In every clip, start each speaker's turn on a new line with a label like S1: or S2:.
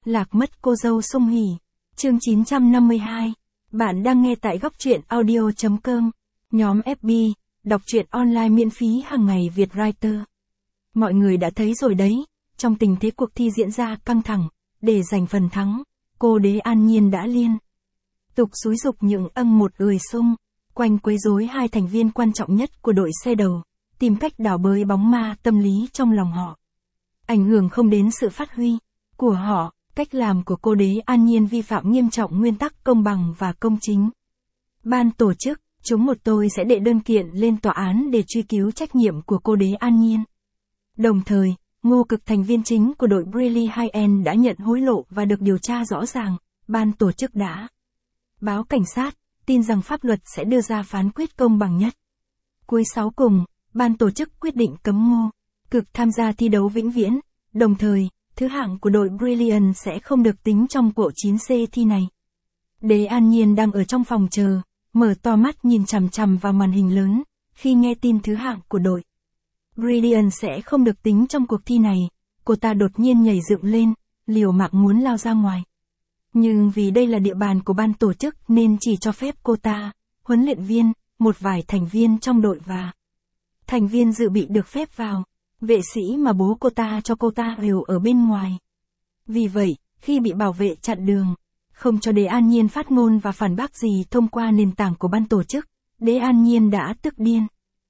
S1: Lạc mất cô dâu Song Hỷ. Chương 952. Bạn đang nghe tại góc truyện audio.com. Nhóm FB, đọc truyện online miễn phí hàng ngày Việt Writer. Mọi người đã thấy rồi đấy, trong tình thế cuộc thi diễn ra căng thẳng, để giành phần thắng, cô đế An Nhiên đã liên tục xúi giục những một người xung quanh quấy rối hai thành viên quan trọng nhất của đội xe đầu, tìm cách đảo bới bóng ma tâm lý trong lòng họ. Ảnh hưởng không đến sự phát huy của họ, cách làm của cô đế An Nhiên vi phạm nghiêm trọng nguyên tắc công bằng và công chính. Ban tổ chức, chúng tôi sẽ đệ đơn kiện lên tòa án để truy cứu trách nhiệm của cô đế An Nhiên. Đồng thời, Ngô Cực, thành viên chính của đội Briley High End, đã nhận hối lộ và được điều tra rõ ràng. Ban tổ chức đã báo cảnh sát, tin rằng pháp luật sẽ đưa ra phán quyết công bằng nhất. Cuối sáu cùng, ban tổ chức quyết định cấm Ngô Cực tham gia thi đấu vĩnh viễn, đồng thời, thứ hạng của đội Brilliant sẽ không được tính trong cuộc 9C thi này. Đế An Nhiên đang ở trong phòng chờ, mở to mắt nhìn chằm chằm vào màn hình lớn, khi nghe tin thứ hạng của đội Brilliant sẽ không được tính trong cuộc thi này, cô ta đột nhiên nhảy dựng lên, liều mạng muốn lao ra ngoài. Nhưng vì đây là địa bàn của ban tổ chức nên chỉ cho phép cô ta, huấn luyện viên, một vài thành viên trong đội và thành viên dự bị được phép vào. Vệ sĩ mà bố cô ta cho cô ta đều ở bên ngoài. Vì vậy, khi bị bảo vệ chặn đường, không cho đế An Nhiên phát ngôn và phản bác gì thông qua nền tảng của ban tổ chức, đế An Nhiên đã tức điên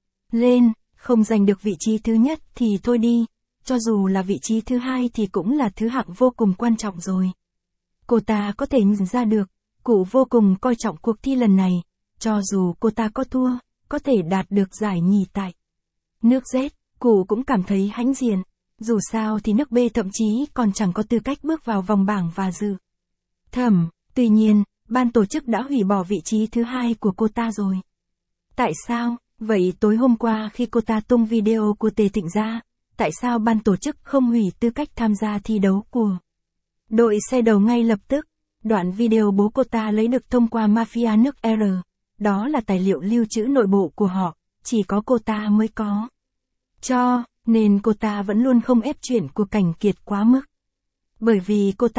S1: lên, không giành được vị trí thứ nhất thì thôi đi, cho dù là vị trí thứ hai thì cũng là thứ hạng vô cùng quan trọng rồi. Cô ta có thể nhìn ra được, cụ vô cùng coi trọng cuộc thi lần này, cho dù cô ta có thua, có thể đạt được giải nhì tại nước Z. Cụ cũng cảm thấy hãnh diện, dù sao thì nước B thậm chí còn chẳng có tư cách bước vào vòng bảng và dự thẩm. Tuy nhiên, ban tổ chức đã hủy bỏ vị trí thứ hai của cô ta rồi. Tại sao? Vậy tối hôm qua khi cô ta tung video của Tề Thịnh ra, tại sao ban tổ chức không hủy tư cách tham gia thi đấu của đội xe đầu ngay lập tức? Đoạn video bố cô ta lấy được thông qua mafia nước R. Đó là tài liệu lưu trữ nội bộ của họ, chỉ có cô ta mới có. Cho nên cô ta vẫn luôn không ép chuyện của Cảnh Kiệt quá mức. Bởi vì cô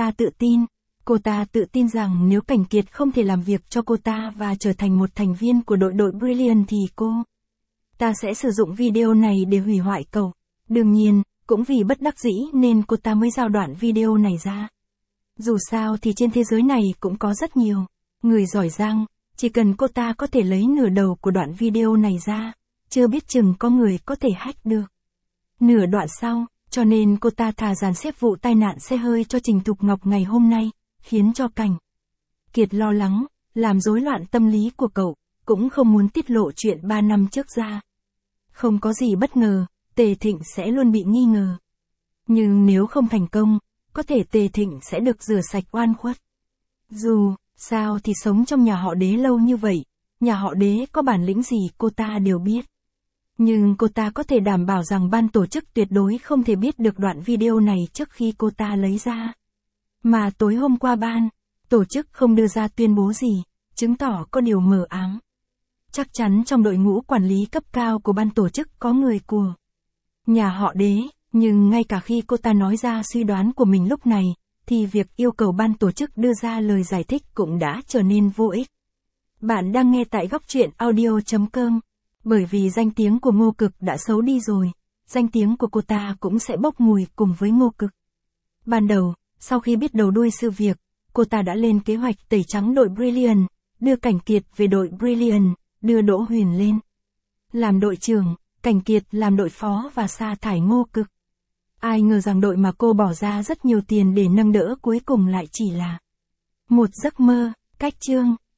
S1: ta tự tin rằng nếu Cảnh Kiệt không thể làm việc cho cô ta và trở thành một thành viên của đội Brilliant thì cô ta sẽ sử dụng video này để hủy hoại cậu. Đương nhiên, cũng vì bất đắc dĩ nên cô ta mới giao đoạn video này ra. Dù sao thì trên thế giới này cũng có rất nhiều người giỏi giang, chỉ cần cô ta có thể lấy nửa đầu của đoạn video này ra, chưa biết chừng có người có thể hack được nửa đoạn sau, cho nên cô ta thà dàn xếp vụ tai nạn xe hơi cho Trình Thục Ngọc ngày hôm nay, khiến cho Cảnh Kiệt lo lắng, làm rối loạn tâm lý của cậu, cũng không muốn tiết lộ chuyện 3 năm trước ra. Không có gì bất ngờ, Tề Thịnh sẽ luôn bị nghi ngờ. Nhưng nếu không thành công, có thể Tề Thịnh sẽ được rửa sạch oan khuất. Dù sao thì sống trong nhà họ Đế lâu như vậy, nhà họ Đế có bản lĩnh gì cô ta đều biết. Nhưng cô ta có thể đảm bảo rằng ban tổ chức tuyệt đối không thể biết được đoạn video này trước khi cô ta lấy ra. Mà tối hôm qua ban tổ chức không đưa ra tuyên bố gì, chứng tỏ có điều mờ ám. Chắc chắn trong đội ngũ quản lý cấp cao của ban tổ chức có người của nhà họ Đế, nhưng ngay cả khi cô ta nói ra suy đoán của mình lúc này, thì việc yêu cầu ban tổ chức đưa ra lời giải thích cũng đã trở nên vô ích. Bạn đang nghe tại góc truyện audio.com. Bởi vì danh tiếng của Ngô Cực đã xấu đi rồi, danh tiếng của cô ta cũng sẽ bốc mùi cùng với Ngô Cực. Ban đầu, sau khi biết đầu đuôi sự việc, cô ta đã lên kế hoạch tẩy trắng đội Brilliant, đưa Cảnh Kiệt về đội Brilliant, đưa Đỗ Huyền lên làm đội trưởng, Cảnh Kiệt làm đội phó và sa thải Ngô Cực. Ai ngờ rằng đội mà cô bỏ ra rất nhiều tiền để nâng đỡ cuối cùng lại chỉ là một giấc mơ. Cách chương